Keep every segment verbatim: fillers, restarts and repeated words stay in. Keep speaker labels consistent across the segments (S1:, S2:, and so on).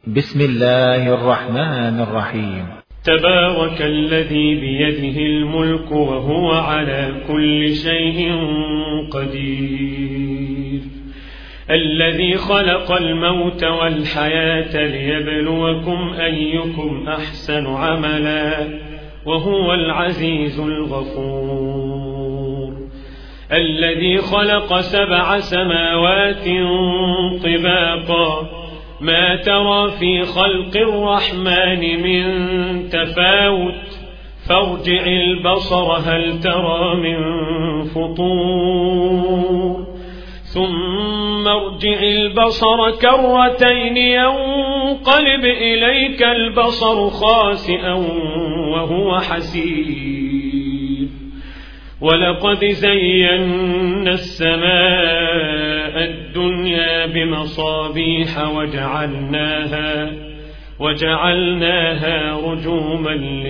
S1: بسم الله الرحمن الرحيم.
S2: تبارك الذي بيده الملك وهو على كل شيء قدير، الذي خلق الموت والحياة ليبلوكم أيكم أحسن عملا وهو العزيز الغفور، الذي خلق سبع سماوات طباقا ما ترى في خلق الرحمن من تفاوت فارجع البصر هل ترى من فطور ثم ارجع البصر كرتين ينقلب إليك البصر خاسئا وهو حسير، ولقد زينا السماء الدنيا بمصابيح وجعلناها وجعلناها رجوما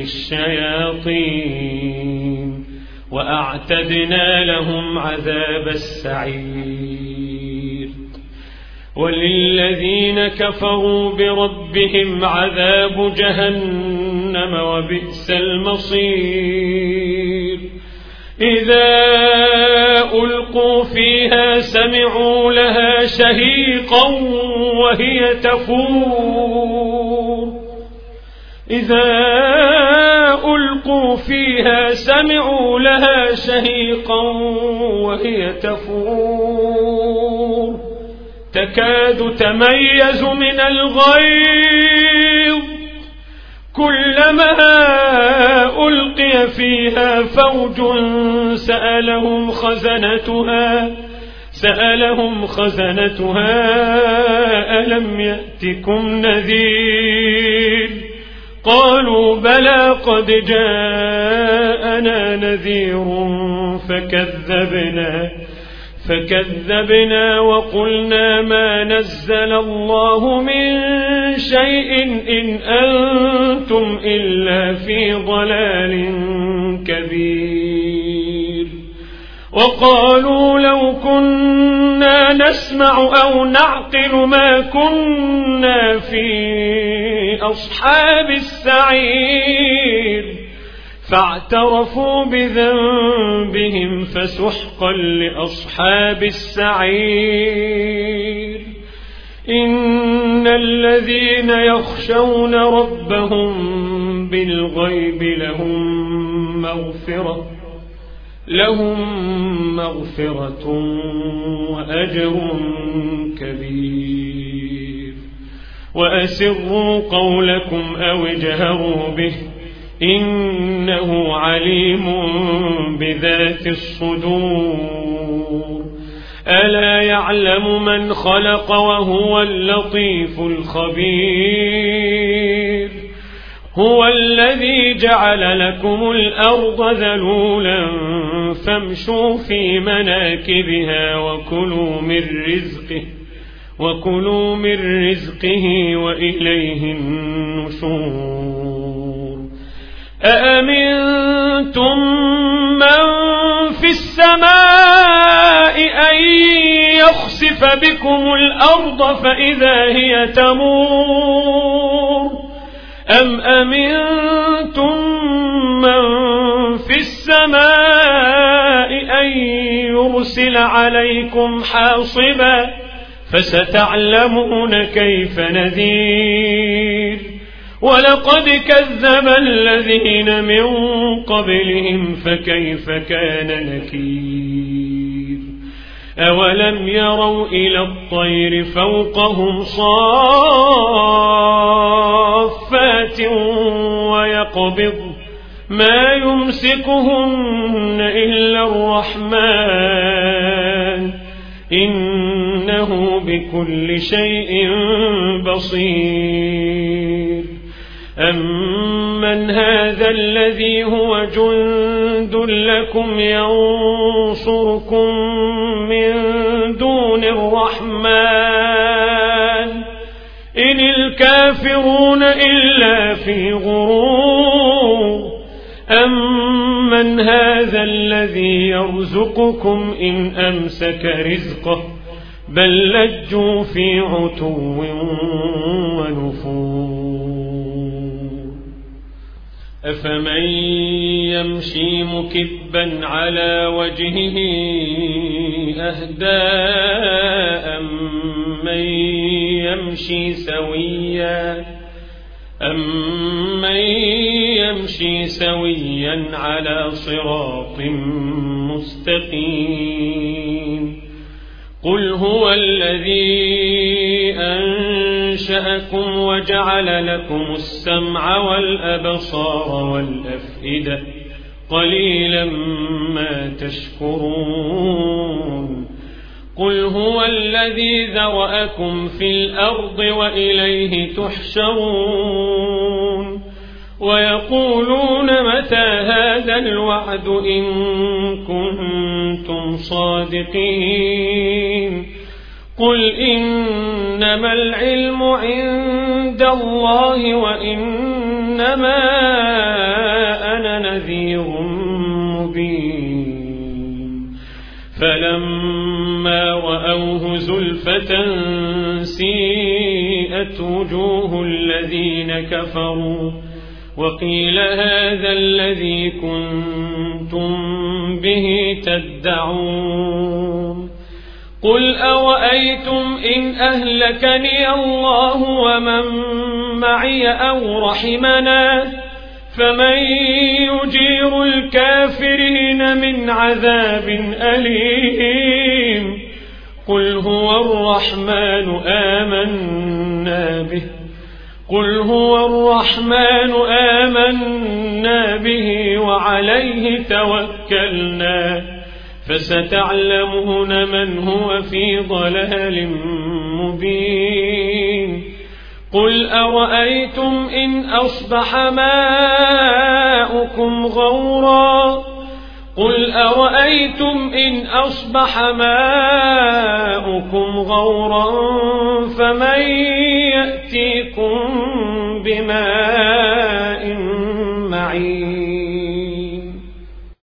S2: للشياطين وأعتدنا لهم عذاب السعير، وللذين كفروا بربهم عذاب جهنم وبئس المصير، إذا ألقوا فيها سمعوا لها شهيقا وهي تفور إذا ألقوا فيها سمعوا لها شهيقا وهي تفور تكاد تميز من الغيظ كلما ألقي فيها فوج سألهم خزنتها سألهم خزنتها ألم يأتكم نذير قالوا بلى قد جاءنا نذير فكذبنا فكذبنا وقلنا ما نزل الله من شيء إن أنتم إلا في ضلال كبير، وقالوا لو كنا نسمع أو نعقل ما كنا في أصحاب السعير، فاعترفوا بذنبهم فسحقا لأصحاب السعير، إن الذين يخشون ربهم بالغيب لهم مغفرة لهم مغفرة وأجر كبير، وأسروا قولكم أو اجهروا به إنه عليم بذات الصدور، ألا يعلم من خلق وهو اللطيف الخبير، هو الذي جعل لكم الأرض ذلولا فامشوا في مناكبها وكلوا من رزقه وكلوا من رزقه وإليه النشور، أأمنتم من في السماء أن يخسف بكم الأرض فإذا هي تمور، أم أمنتم من في السماء أن يرسل عليكم حاصبا فستعلمون كيف نذير، ولقد كذب الذين من قبلهم فكيف كان نكير، أولم يروا إلى الطير فوقهم صافات ويقبض ما يمسكهن إلا الرحمن إنه بكل شيء بصير، أمن هذا الذي هو جند لكم ينصركم من دون الرحمن إن الكافرون إلا في غرور، أمن هذا الذي يرزقكم إن أمسك رزقه بل لجوا في عتو ونفور. أفمن يمشي مكبا على وجهه أهدى أمن يمشي سويا أمن يمشي سويا على صراط مستقيم قل هو الذي أنشأكم وجعل لكم السمع والأبصار والأفئدة قليلا ما تشكرون قل هو الذي ذرأكم في الأرض وإليه تحشرون ويقولون متى هذا الوعد إن كنتم صادقين قل إنما العلم عند الله وإنما أنا نذير مبين فلما رأوه زلفة سيئت وجوه الذين كفروا وقيل هذا الذي كنتم به تدعون قل أرأيتم إن أهلكني الله ومن معي أو رحمنا فمن يجير الكافرين من عذاب أليم قل هو الرحمن آمنا به قل هو الرحمن آمنا به وعليه توكلنا فستعلمون من هو في ضلال مبين قل أرأيتم إن أصبح ماؤكم غورا قل أرأيتم إن أصبح ماؤكم غورا فمن يأتيكم بماء